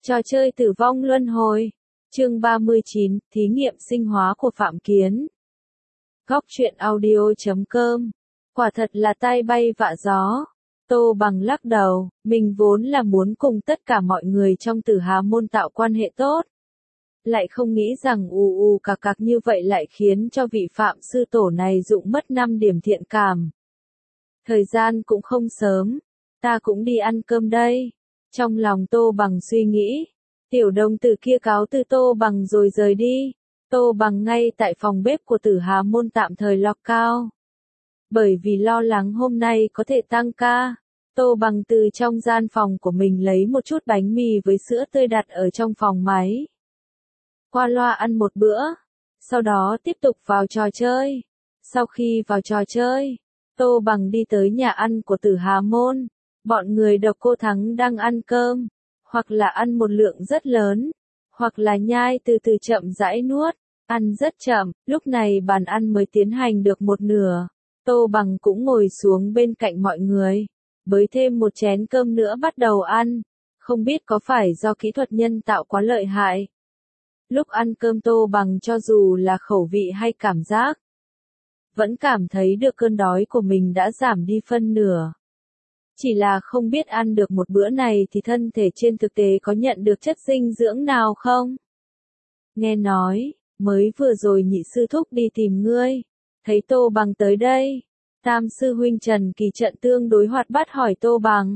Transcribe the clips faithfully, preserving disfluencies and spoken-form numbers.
Trò chơi tử vong luân hồi. Chương ba mươi chín, thí nghiệm sinh hóa của Phạm Kiến. Góc truyện audio chấm com. Quả thật là tai bay vạ gió. Tô Bằng lắc đầu, mình vốn là muốn cùng tất cả mọi người trong Tử Hà môn tạo quan hệ tốt. Lại không nghĩ rằng ù ù cạc cạc như vậy lại khiến cho vị Phạm sư tổ này dụng mất năm điểm thiện cảm. Thời gian cũng không sớm, ta cũng đi ăn cơm đây. Trong lòng Tô Bằng suy nghĩ, tiểu đồng tử kia cáo từ Tô Bằng rồi rời đi. Tô Bằng ngay tại phòng bếp của Tử Hà môn tạm thời lock cao. Bởi vì lo lắng hôm nay có thể tăng ca, Tô Bằng từ trong gian phòng của mình lấy một chút bánh mì với sữa tươi đặt ở trong phòng máy. Qua loa ăn một bữa, sau đó tiếp tục vào trò chơi. Sau khi vào trò chơi, Tô Bằng đi tới nhà ăn của Tử Hà môn. Bọn người Độc Cô Thắng đang ăn cơm, hoặc là ăn một lượng rất lớn, hoặc là nhai từ từ chậm rãi nuốt, ăn rất chậm. Lúc này bàn ăn mới tiến hành được một nửa. Tô Bằng cũng ngồi xuống bên cạnh mọi người, bới thêm một chén cơm nữa bắt đầu ăn. Không biết có phải do kỹ thuật nhân tạo quá lợi hại. Lúc ăn cơm Tô Bằng cho dù là khẩu vị hay cảm giác, vẫn cảm thấy được cơn đói của mình đã giảm đi phân nửa. Chỉ là không biết ăn được một bữa này thì thân thể trên thực tế có nhận được chất dinh dưỡng nào không? Nghe nói, mới vừa rồi nhị sư thúc đi tìm ngươi, thấy Tô Bằng tới đây. Tam sư huynh Trần Kỳ Trận tương đối hoạt bát hỏi Tô Bằng.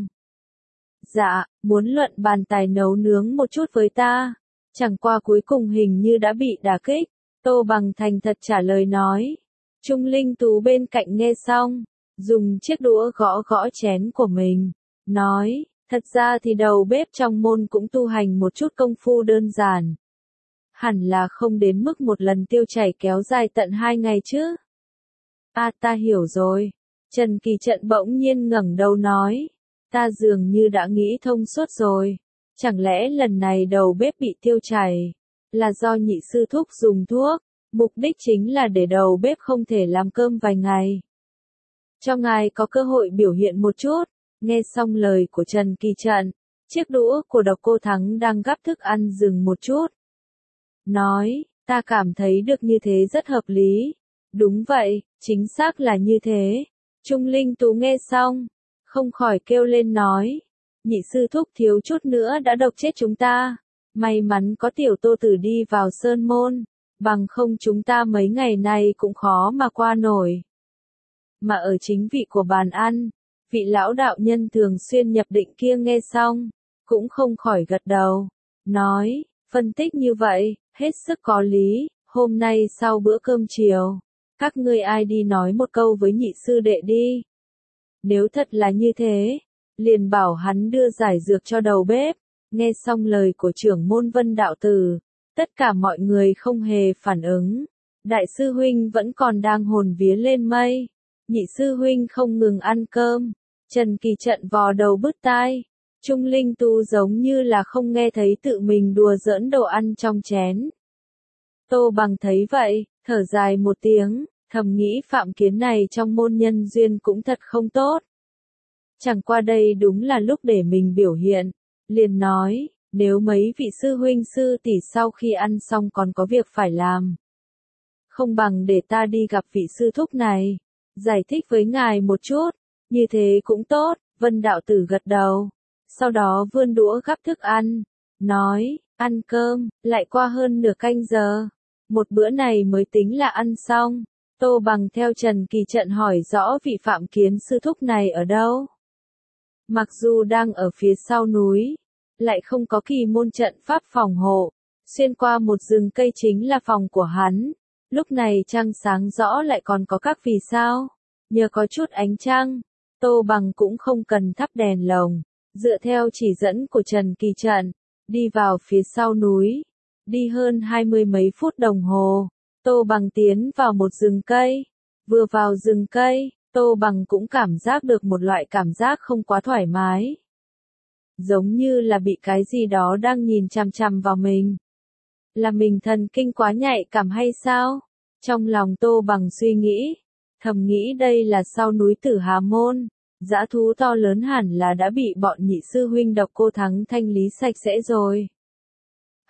Dạ, muốn luận bàn tài nấu nướng một chút với ta. Chẳng qua cuối cùng hình như đã bị đả kích. Tô Bằng thành thật trả lời nói. Trung Linh Tú bên cạnh nghe xong, dùng chiếc đũa gõ gõ chén của mình, nói, thật ra thì đầu bếp trong môn cũng tu hành một chút công phu đơn giản. Hẳn là không đến mức một lần tiêu chảy kéo dài tận hai ngày chứ. À ta hiểu rồi. Trần Kỳ Trận bỗng nhiên ngẩng đầu nói, ta dường như đã nghĩ thông suốt rồi. Chẳng lẽ lần này đầu bếp bị tiêu chảy, là do nhị sư thúc dùng thuốc, mục đích chính là để đầu bếp không thể làm cơm vài ngày. Cho ngài có cơ hội biểu hiện một chút. Nghe xong lời của Trần Kỳ Trận, chiếc đũa của Độc Cô Thắng đang gắp thức ăn dừng một chút. Nói, ta cảm thấy được như thế rất hợp lý. Đúng vậy, chính xác là như thế. Trung Linh Tú nghe xong, không khỏi kêu lên nói, nhị sư thúc thiếu chút nữa đã độc chết chúng ta. May mắn có tiểu Tô Tử đi vào sơn môn, bằng không chúng ta mấy ngày này cũng khó mà qua nổi. Mà ở chính vị của bàn ăn, vị lão đạo nhân thường xuyên nhập định kia nghe xong, cũng không khỏi gật đầu, nói, phân tích như vậy, hết sức có lý. Hôm nay sau bữa cơm chiều, các ngươi ai đi nói một câu với nhị sư đệ đi. Nếu thật là như thế, liền bảo hắn đưa giải dược cho đầu bếp. Nghe xong lời của trưởng môn Vân đạo tử, tất cả mọi người không hề phản ứng. Đại sư huynh vẫn còn đang hồn vía lên mây. Nhị sư huynh không ngừng ăn cơm. Trần Kỳ Trận vò đầu bứt tai. Trung Linh Tu giống như là không nghe thấy tự mình đùa giỡn đồ ăn trong chén. Tô Bằng thấy vậy, thở dài một tiếng, thầm nghĩ Phạm Kiến này trong môn nhân duyên cũng thật không tốt. Chẳng qua đây đúng là lúc để mình biểu hiện. Liền nói, nếu mấy vị sư huynh sư tỷ sau khi ăn xong còn có việc phải làm, không bằng để ta đi gặp vị sư thúc này, giải thích với ngài một chút, như thế cũng tốt. Vân đạo tử gật đầu, sau đó vươn đũa gắp thức ăn, nói, ăn cơm, lại qua hơn nửa canh giờ, một bữa này mới tính là ăn xong. Tô Bằng theo Trần Kỳ Trận hỏi rõ vị Phạm Kiến sư thúc này ở đâu. Mặc dù đang ở phía sau núi, lại không có kỳ môn trận pháp phòng hộ, xuyên qua một rừng cây chính là phòng của hắn. Lúc này trăng sáng rõ lại còn có các vì sao, nhờ có chút ánh trăng, Tô Bằng cũng không cần thắp đèn lồng, dựa theo chỉ dẫn của Trần Kỳ Trận, đi vào phía sau núi, đi hơn hai mươi mấy phút đồng hồ, Tô Bằng tiến vào một rừng cây. Vừa vào rừng cây, Tô Bằng cũng cảm giác được một loại cảm giác không quá thoải mái. Giống như là bị cái gì đó đang nhìn chằm chằm vào mình. Là mình thần kinh quá nhạy cảm hay sao? Trong lòng Tô Bằng suy nghĩ, thầm nghĩ đây là sau núi Tử Hà môn, dã thú to lớn hẳn là đã bị bọn nhị sư huynh Độc Cô Thắng thanh lý sạch sẽ rồi.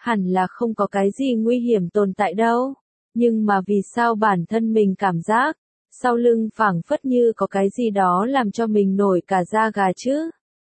hẳn là không có cái gì nguy hiểm tồn tại đâu. Nhưng mà vì sao bản thân mình cảm giác, sau lưng phảng phất như có cái gì đó làm cho mình nổi cả da gà chứ?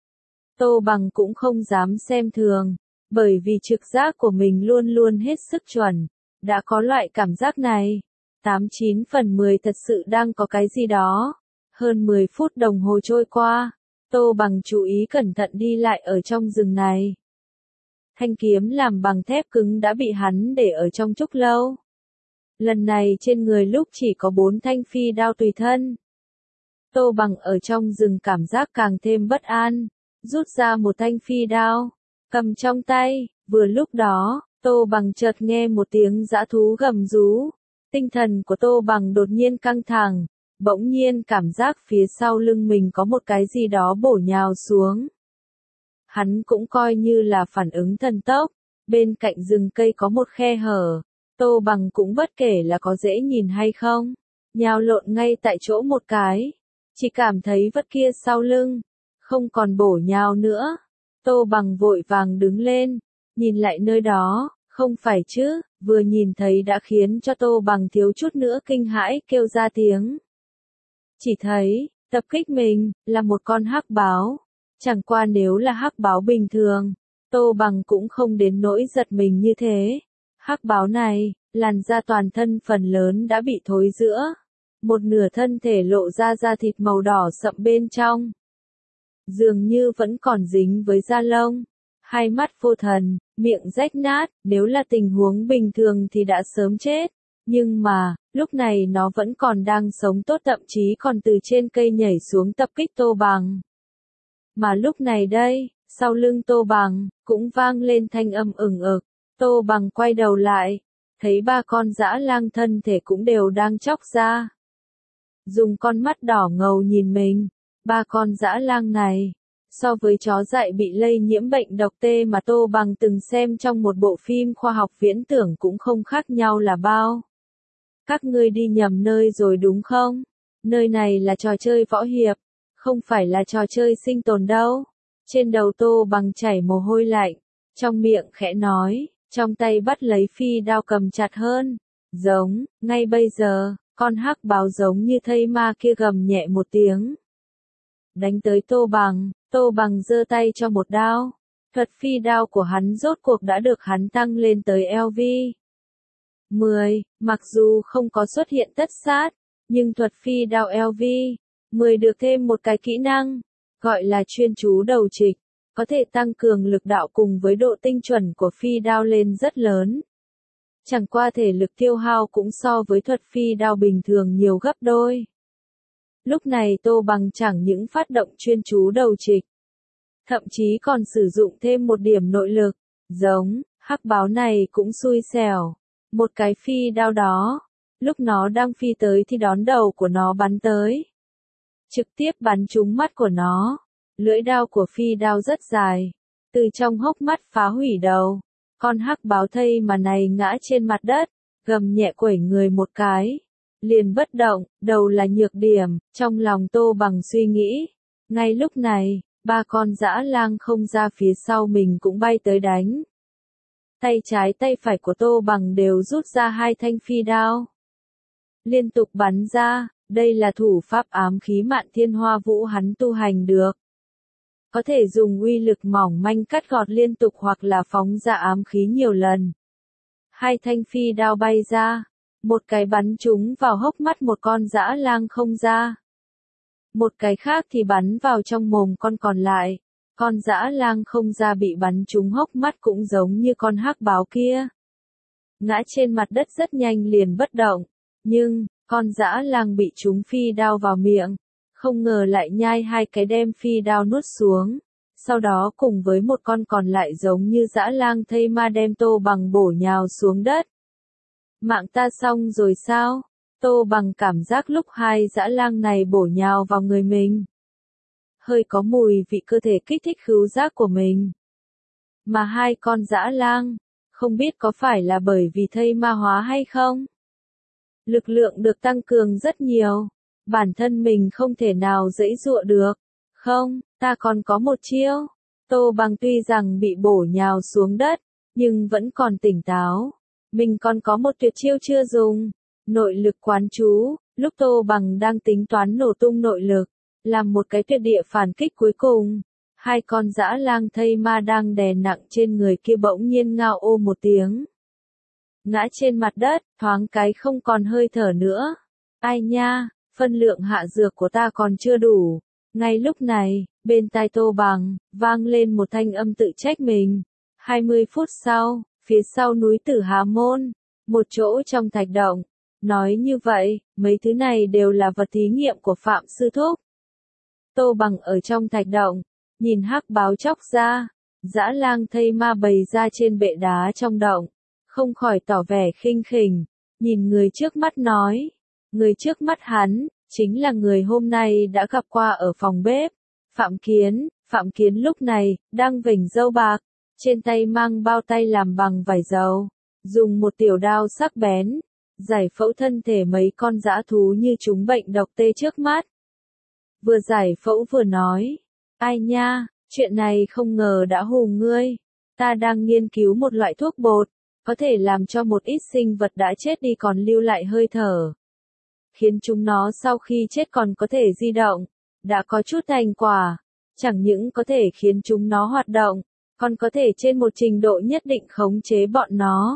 Tô Bằng cũng không dám xem thường, bởi vì trực giác của mình luôn luôn hết sức chuẩn. Đã có loại cảm giác này, tám chín phần mười thật sự đang có cái gì đó. Hơn mười phút đồng hồ trôi qua, Tô Bằng chú ý cẩn thận đi lại ở trong rừng này. Thanh kiếm làm bằng thép cứng đã bị hắn để ở trong trúc lâu. Lần này trên người lúc chỉ có bốn thanh phi đao tùy thân. Tô Bằng ở trong rừng cảm giác càng thêm bất an, rút ra một thanh phi đao, cầm trong tay. Vừa lúc đó, Tô Bằng chợt nghe một tiếng dã thú gầm rú. Tinh thần của Tô Bằng đột nhiên căng thẳng, bỗng nhiên cảm giác phía sau lưng mình có một cái gì đó bổ nhào xuống. Hắn cũng coi như là phản ứng thần tốc, bên cạnh rừng cây có một khe hở. Tô Bằng cũng bất kể là có dễ nhìn hay không, nhào lộn ngay tại chỗ một cái, chỉ cảm thấy vật kia sau lưng, không còn bổ nhào nữa. Tô Bằng vội vàng đứng lên, nhìn lại nơi đó, không phải chứ, vừa nhìn thấy đã khiến cho Tô Bằng thiếu chút nữa kinh hãi kêu ra tiếng. Chỉ thấy, tập kích mình, là một con hắc báo, chẳng qua nếu là hắc báo bình thường, Tô Bằng cũng không đến nỗi giật mình như thế. Hắc báo này, làn da toàn thân phần lớn đã bị thối rữa, một nửa thân thể lộ ra da thịt màu đỏ sậm bên trong. Dường như vẫn còn dính với da lông, hai mắt vô thần, miệng rách nát, nếu là tình huống bình thường thì đã sớm chết. Nhưng mà, lúc này nó vẫn còn đang sống tốt, thậm chí còn từ trên cây nhảy xuống tập kích Tô Bằng. Mà lúc này đây, sau lưng Tô Bằng, cũng vang lên thanh âm ửng ực. Tô Bằng quay đầu lại, thấy ba con dã lang thân thể cũng đều đang chóc ra. Dùng con mắt đỏ ngầu nhìn mình, ba con dã lang này, so với chó dại bị lây nhiễm bệnh độc tê mà Tô Bằng từng xem trong một bộ phim khoa học viễn tưởng cũng không khác nhau là bao. Các ngươi đi nhầm nơi rồi đúng không? Nơi này là trò chơi võ hiệp, không phải là trò chơi sinh tồn đâu. Trên đầu Tô Bằng chảy mồ hôi lạnh, trong miệng khẽ nói, trong tay bắt lấy phi đao cầm chặt hơn. Giống, ngay bây giờ, con hắc báo giống như thây ma kia gầm nhẹ một tiếng. Đánh tới Tô Bằng, Tô Bằng giơ tay cho một đao. Thuật phi đao của hắn rốt cuộc đã được hắn tăng lên tới L V mười, mặc dù không có xuất hiện tất sát, nhưng thuật phi đao L V mười được thêm một cái kỹ năng, gọi là chuyên chú đầu trịch, có thể tăng cường lực đạo cùng với độ tinh chuẩn của phi đao lên rất lớn. Chẳng qua thể lực tiêu hao cũng so với thuật phi đao bình thường nhiều gấp đôi. Lúc này Tô Bằng chẳng những phát động chuyên chú đầu trịch, thậm chí còn sử dụng thêm một điểm nội lực, giống, hắc báo này cũng xui xẻo. Một cái phi đao đó, lúc nó đang phi tới thì đón đầu của nó bắn tới. Trực tiếp bắn trúng mắt của nó. Lưỡi đao của phi đao rất dài, từ trong hốc mắt phá hủy đầu. Con hắc báo thây mà này ngã trên mặt đất, gầm nhẹ quẩy người một cái, liền bất động, đầu là nhược điểm, trong lòng Tô Bằng suy nghĩ. Ngay lúc này, ba con dã lang không ra phía sau mình cũng bay tới đánh. Tay trái tay phải của Tô Bằng đều rút ra hai thanh phi đao. Liên tục bắn ra, đây là thủ pháp ám khí Mạn Thiên Hoa Vũ hắn tu hành được. Có thể dùng uy lực mỏng manh cắt gọt liên tục hoặc là phóng ra ám khí nhiều lần. Hai thanh phi đao bay ra, một cái bắn trúng vào hốc mắt một con dã lang không ra. Một cái khác thì bắn vào trong mồm con còn lại. Con dã lang không ra bị bắn trúng hốc mắt cũng giống như con hắc báo kia. Ngã trên mặt đất rất nhanh liền bất động, nhưng, con dã lang bị trúng phi đao vào miệng, không ngờ lại nhai hai cái đem phi đao nuốt xuống. Sau đó cùng với một con còn lại giống như dã lang thây ma đem Tô Bằng bổ nhào xuống đất. Mạng ta xong rồi sao? Tô Bằng cảm giác lúc hai dã lang này bổ nhào vào người mình, hơi có mùi vị cơ thể kích thích khứu giác của mình. Mà hai con dã lang, không biết có phải là bởi vì thây ma hóa hay không? Lực lượng được tăng cường rất nhiều, bản thân mình không thể nào giãy giụa được. Không, ta còn có một chiêu. Tô Bằng tuy rằng bị bổ nhào xuống đất, nhưng vẫn còn tỉnh táo. Mình còn có một tuyệt chiêu chưa dùng. Nội lực quán chú, lúc Tô Bằng đang tính toán nổ tung nội lực, làm một cái tuyệt địa phản kích cuối cùng. Hai con dã lang thây ma đang đè nặng trên người kia bỗng nhiên ngao ô một tiếng. Ngã trên mặt đất, thoáng cái không còn hơi thở nữa. Ai nha, phân lượng hạ dược của ta còn chưa đủ. Ngay lúc này, bên tai Tô Bằng, vang lên một thanh âm tự trách mình. hai mươi phút sau, phía sau núi Tử Hà Môn, một chỗ trong thạch động. Nói như vậy, mấy thứ này đều là vật thí nghiệm của Phạm Sư Thúc. Tô Bằng ở trong thạch động, nhìn hắc báo chóc ra, dã lang thây ma bày ra trên bệ đá trong động, không khỏi tỏ vẻ khinh khỉnh, nhìn người trước mắt nói, người trước mắt hắn, chính là người hôm nay đã gặp qua ở phòng bếp, Phạm Kiến. Phạm Kiến lúc này, đang vểnh râu bạc, trên tay mang bao tay làm bằng vải dầu, dùng một tiểu đao sắc bén, giải phẫu thân thể mấy con dã thú như chúng bệnh độc tê trước mắt. Vừa giải phẫu vừa nói, ai nha, chuyện này không ngờ đã hù ngươi, ta đang nghiên cứu một loại thuốc bột, có thể làm cho một ít sinh vật đã chết đi còn lưu lại hơi thở, khiến chúng nó sau khi chết còn có thể di động, đã có chút thành quả, chẳng những có thể khiến chúng nó hoạt động, còn có thể trên một trình độ nhất định khống chế bọn nó.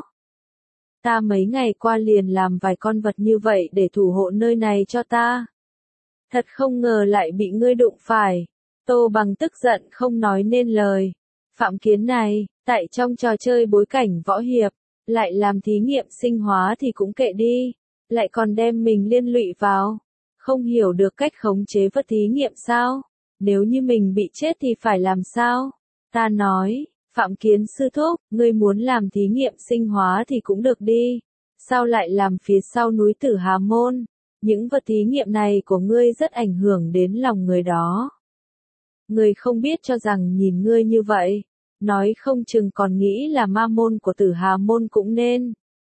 Ta mấy ngày qua liền làm vài con vật như vậy để thủ hộ nơi này cho ta. Thật không ngờ lại bị ngươi đụng phải. Tô Bằng tức giận không nói nên lời. Phạm Kiến này, tại trong trò chơi bối cảnh võ hiệp, lại làm thí nghiệm sinh hóa thì cũng kệ đi, lại còn đem mình liên lụy vào. Không hiểu được cách khống chế vật thí nghiệm sao? Nếu như mình bị chết thì phải làm sao? Ta nói, Phạm Kiến sư thúc, ngươi muốn làm thí nghiệm sinh hóa thì cũng được đi. Sao lại làm phía sau núi Tử Hà Môn? Những vật thí nghiệm này của ngươi rất ảnh hưởng đến lòng người đó. Ngươi không biết cho rằng nhìn ngươi như vậy, nói không chừng còn nghĩ là ma môn của Tử Hà Môn cũng nên.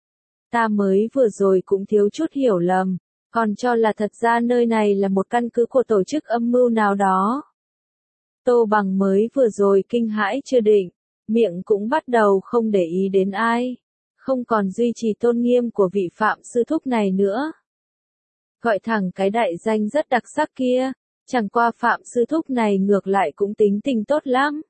Ta mới vừa rồi cũng thiếu chút hiểu lầm, còn cho là thật ra nơi này là một căn cứ của tổ chức âm mưu nào đó. Tô Bằng mới vừa rồi kinh hãi chưa định, miệng cũng bắt đầu không để ý đến ai, không còn duy trì tôn nghiêm của vị Phạm sư thúc này nữa. Gọi thẳng cái đại danh rất đặc sắc kia, chẳng qua Phạm sư thúc này ngược lại cũng tính tình tốt lắm.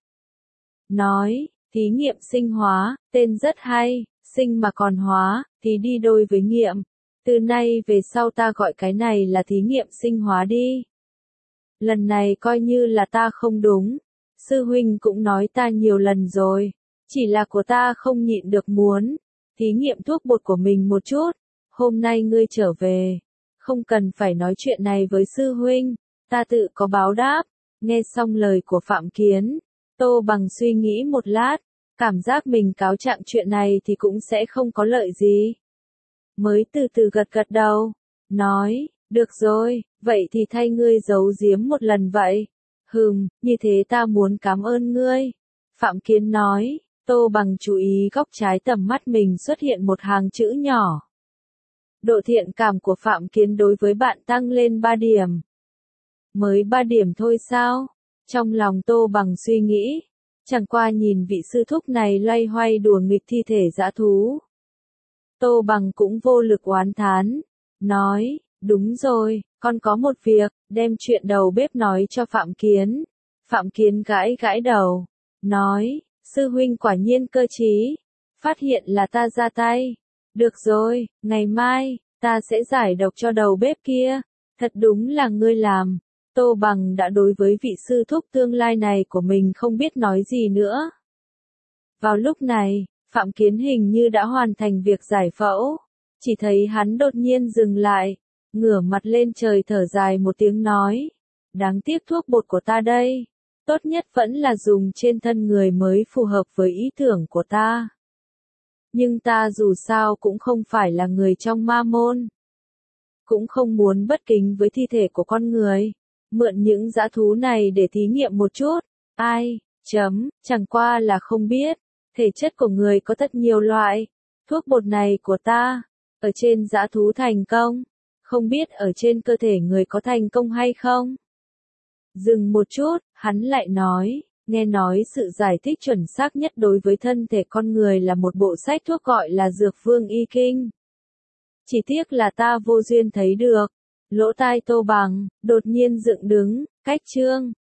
Nói, thí nghiệm sinh hóa, tên rất hay, sinh mà còn hóa, thì đi đôi với nghiệm. Từ nay về sau ta gọi cái này là thí nghiệm sinh hóa đi. Lần này coi như là ta không đúng. Sư huynh cũng nói ta nhiều lần rồi, chỉ là của ta không nhịn được muốn thí nghiệm thuốc bột của mình một chút. Hôm nay ngươi trở về, không cần phải nói chuyện này với sư huynh, ta tự có báo đáp. Nghe xong lời của Phạm Kiến, Tô Bằng suy nghĩ một lát, cảm giác mình cáo trạng chuyện này thì cũng sẽ không có lợi gì. Mới từ từ gật gật đầu, nói, được rồi, vậy thì thay ngươi giấu giếm một lần vậy. Hừm, như thế ta muốn cảm ơn ngươi. Phạm Kiến nói, Tô Bằng chú ý góc trái tầm mắt mình xuất hiện một hàng chữ nhỏ. Độ thiện cảm của Phạm Kiến đối với bạn tăng lên ba điểm. Mới ba điểm thôi sao? Trong lòng Tô Bằng suy nghĩ, chẳng qua nhìn vị sư thúc này loay hoay đùa nghịch thi thể dã thú. Tô Bằng cũng vô lực oán thán, nói, đúng rồi, con có một việc, đem chuyện đầu bếp nói cho Phạm Kiến. Phạm Kiến gãi gãi đầu, nói, sư huynh quả nhiên cơ trí, phát hiện là ta ra tay. Được rồi, ngày mai, ta sẽ giải độc cho đầu bếp kia, thật đúng là ngươi làm. Tô Bằng đã đối với vị sư thúc tương lai này của mình không biết nói gì nữa. Vào lúc này, Phạm Kiến hình như đã hoàn thành việc giải phẫu, chỉ thấy hắn đột nhiên dừng lại, ngửa mặt lên trời thở dài một tiếng nói, đáng tiếc thuốc bột của ta đây, tốt nhất vẫn là dùng trên thân người mới phù hợp với ý tưởng của ta. Nhưng ta dù sao cũng không phải là người trong ma môn, cũng không muốn bất kính với thi thể của con người, mượn những dã thú này để thí nghiệm một chút. Ai, chấm, chẳng qua là không biết, thể chất của người có rất nhiều loại, thuốc bột này của ta, ở trên dã thú thành công, không biết ở trên cơ thể người có thành công hay không. Dừng một chút, hắn lại nói, Nghe nói sự giải thích chuẩn xác nhất đối với thân thể con người là một bộ sách thuốc gọi là Dược Vương Y Kinh. Chỉ tiếc là ta vô duyên thấy được. Lỗ tai Tô Bằng đột nhiên dựng đứng, cách chương